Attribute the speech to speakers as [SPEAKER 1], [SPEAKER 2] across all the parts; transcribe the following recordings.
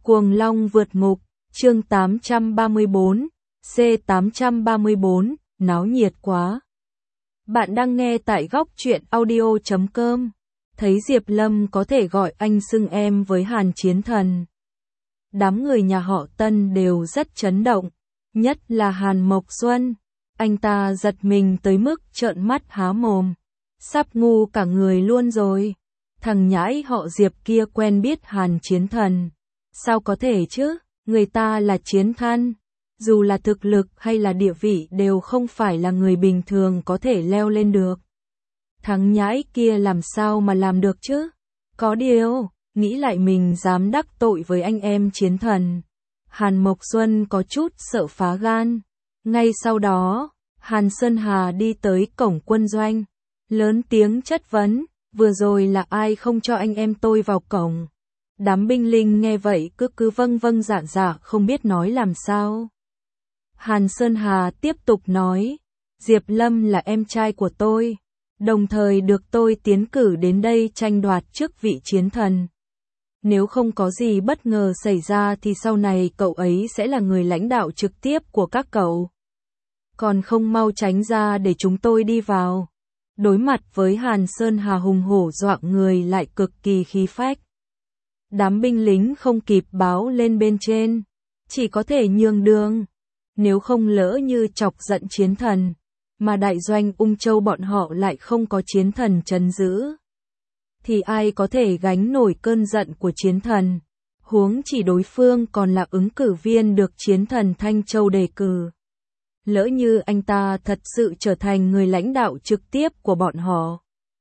[SPEAKER 1] Cuồng Long vượt ngục, chương 834, C834, náo nhiệt quá. Bạn đang nghe tại góc truyện audio.com. Thấy Diệp Lâm có thể gọi anh xưng em với Hàn Chiến Thần. Đám người nhà họ Tân đều rất chấn động, nhất là Hàn Mộc Xuân. Anh ta giật mình tới mức trợn mắt há mồm. Sắp ngu cả người luôn rồi. Thằng nhãi họ Diệp kia quen biết Hàn Chiến Thần. Sao có thể chứ, người ta là chiến thần. Dù là thực lực hay là địa vị đều không phải là người bình thường có thể leo lên được. Thằng nhãi kia làm sao mà làm được chứ? Có điều, nghĩ lại mình dám đắc tội với anh em chiến thần. Hàn Mộc Xuân có chút sợ phá gan. Ngay sau đó, Hàn Sơn Hà đi tới cổng quân doanh. Lớn tiếng chất vấn, vừa rồi là ai không cho anh em tôi vào cổng? Đám binh lính nghe vậy cứ vâng vâng dạ dạ không biết nói làm sao. Hàn Sơn Hà tiếp tục nói, Diệp Lâm là em trai của tôi, đồng thời được tôi tiến cử đến đây tranh đoạt chức vị chiến thần. Nếu không có gì bất ngờ xảy ra thì sau này cậu ấy sẽ là người lãnh đạo trực tiếp của các cậu. Còn không mau tránh ra để chúng tôi đi vào. Đối mặt với Hàn Sơn Hà hùng hổ dọa người lại cực kỳ khí phách. Đám binh lính không kịp báo lên bên trên, chỉ có thể nhường đường. Nếu không lỡ như chọc giận chiến thần, mà đại doanh Ung Châu bọn họ lại không có chiến thần trấn giữ, thì ai có thể gánh nổi cơn giận của chiến thần, huống chỉ đối phương còn là ứng cử viên được chiến thần Thanh Châu đề cử. Lỡ như anh ta thật sự trở thành người lãnh đạo trực tiếp của bọn họ,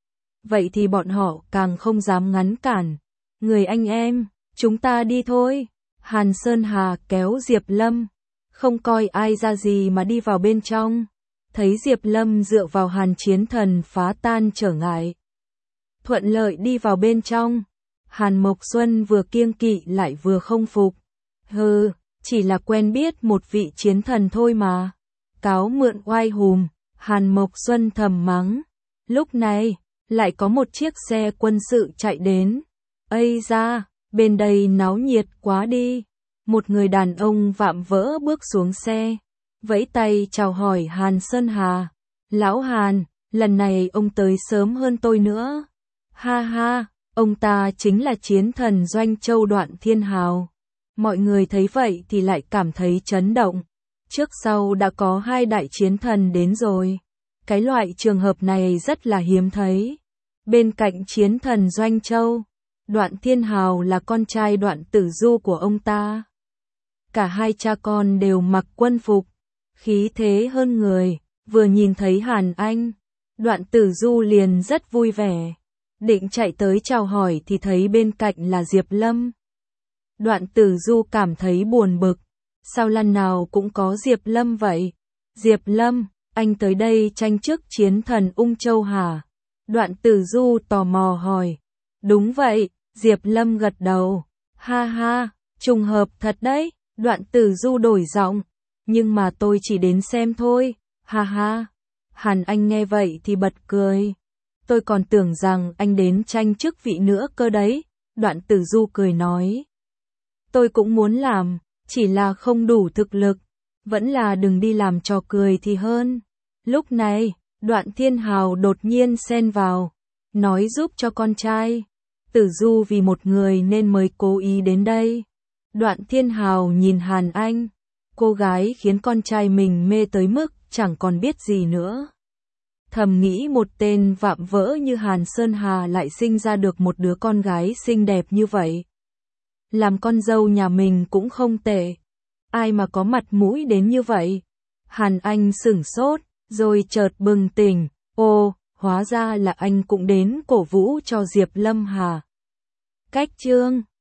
[SPEAKER 1] vậy thì bọn họ càng không dám ngăn cản. Người anh em, chúng ta đi thôi. Hàn Sơn Hà kéo Diệp Lâm, không coi ai ra gì mà đi vào bên trong. Thấy Diệp Lâm dựa vào Hàn Chiến Thần phá tan trở ngại, thuận lợi đi vào bên trong. Hàn Mộc Xuân vừa kiêng kỵ lại vừa không phục. Hừ, chỉ là quen biết một vị chiến thần thôi mà. Cáo mượn oai hùm, Hàn Mộc Xuân thầm mắng. Lúc này, lại có một chiếc xe quân sự chạy đến. Ây da, bên đây náo nhiệt quá đi. Một người đàn ông vạm vỡ bước xuống xe, vẫy tay chào hỏi Hàn Sơn Hà. Lão Hàn, lần này ông tới sớm hơn tôi nữa. Ha ha, ông ta chính là chiến thần Doanh Châu Đoạn Thiên Hào. Mọi người thấy vậy thì lại cảm thấy chấn động. Trước sau đã có hai đại chiến thần đến rồi. Cái loại trường hợp này rất là hiếm thấy. Bên cạnh chiến thần Doanh Châu, Đoạn Thiên Hào là con trai Đoạn Tử Du của ông ta. Cả hai cha con đều mặc quân phục, khí thế hơn người. Vừa nhìn thấy Hàn Anh, Đoạn Tử Du liền rất vui vẻ, định chạy tới chào hỏi thì thấy bên cạnh là Diệp Lâm. Đoạn Tử Du cảm thấy buồn bực, sao lần nào cũng có Diệp Lâm vậy? Diệp Lâm, anh tới đây tranh chức chiến thần Ung Châu hả? Đoạn Tử Du tò mò hỏi. Đúng vậy, Diệp Lâm gật đầu. Ha ha, trùng hợp thật đấy. Đoạn Tử Du đổi giọng. Nhưng mà tôi chỉ đến xem thôi. Ha ha. Hàn Anh nghe vậy thì bật cười. Tôi còn tưởng rằng anh đến tranh chức vị nữa cơ đấy. Đoạn Tử Du cười nói. Tôi cũng muốn làm, chỉ là không đủ thực lực. Vẫn là đừng đi làm trò cười thì hơn. Lúc này, Đoạn Thiên Hào đột nhiên xen vào, nói giúp cho con trai. Tử Du vì một người nên mới cố ý đến đây. Đoạn Thiên Hào nhìn Hàn Anh, cô gái khiến con trai mình mê tới mức chẳng còn biết gì nữa. Thầm nghĩ một tên vạm vỡ như Hàn Sơn Hà lại sinh ra được một đứa con gái xinh đẹp như vậy. Làm con dâu nhà mình cũng không tệ. Ai mà có mặt mũi đến như vậy? Hàn Anh sửng sốt, rồi chợt bừng tỉnh. Ô, hóa ra là anh cũng đến cổ vũ cho Diệp Lâm hả? Cách chương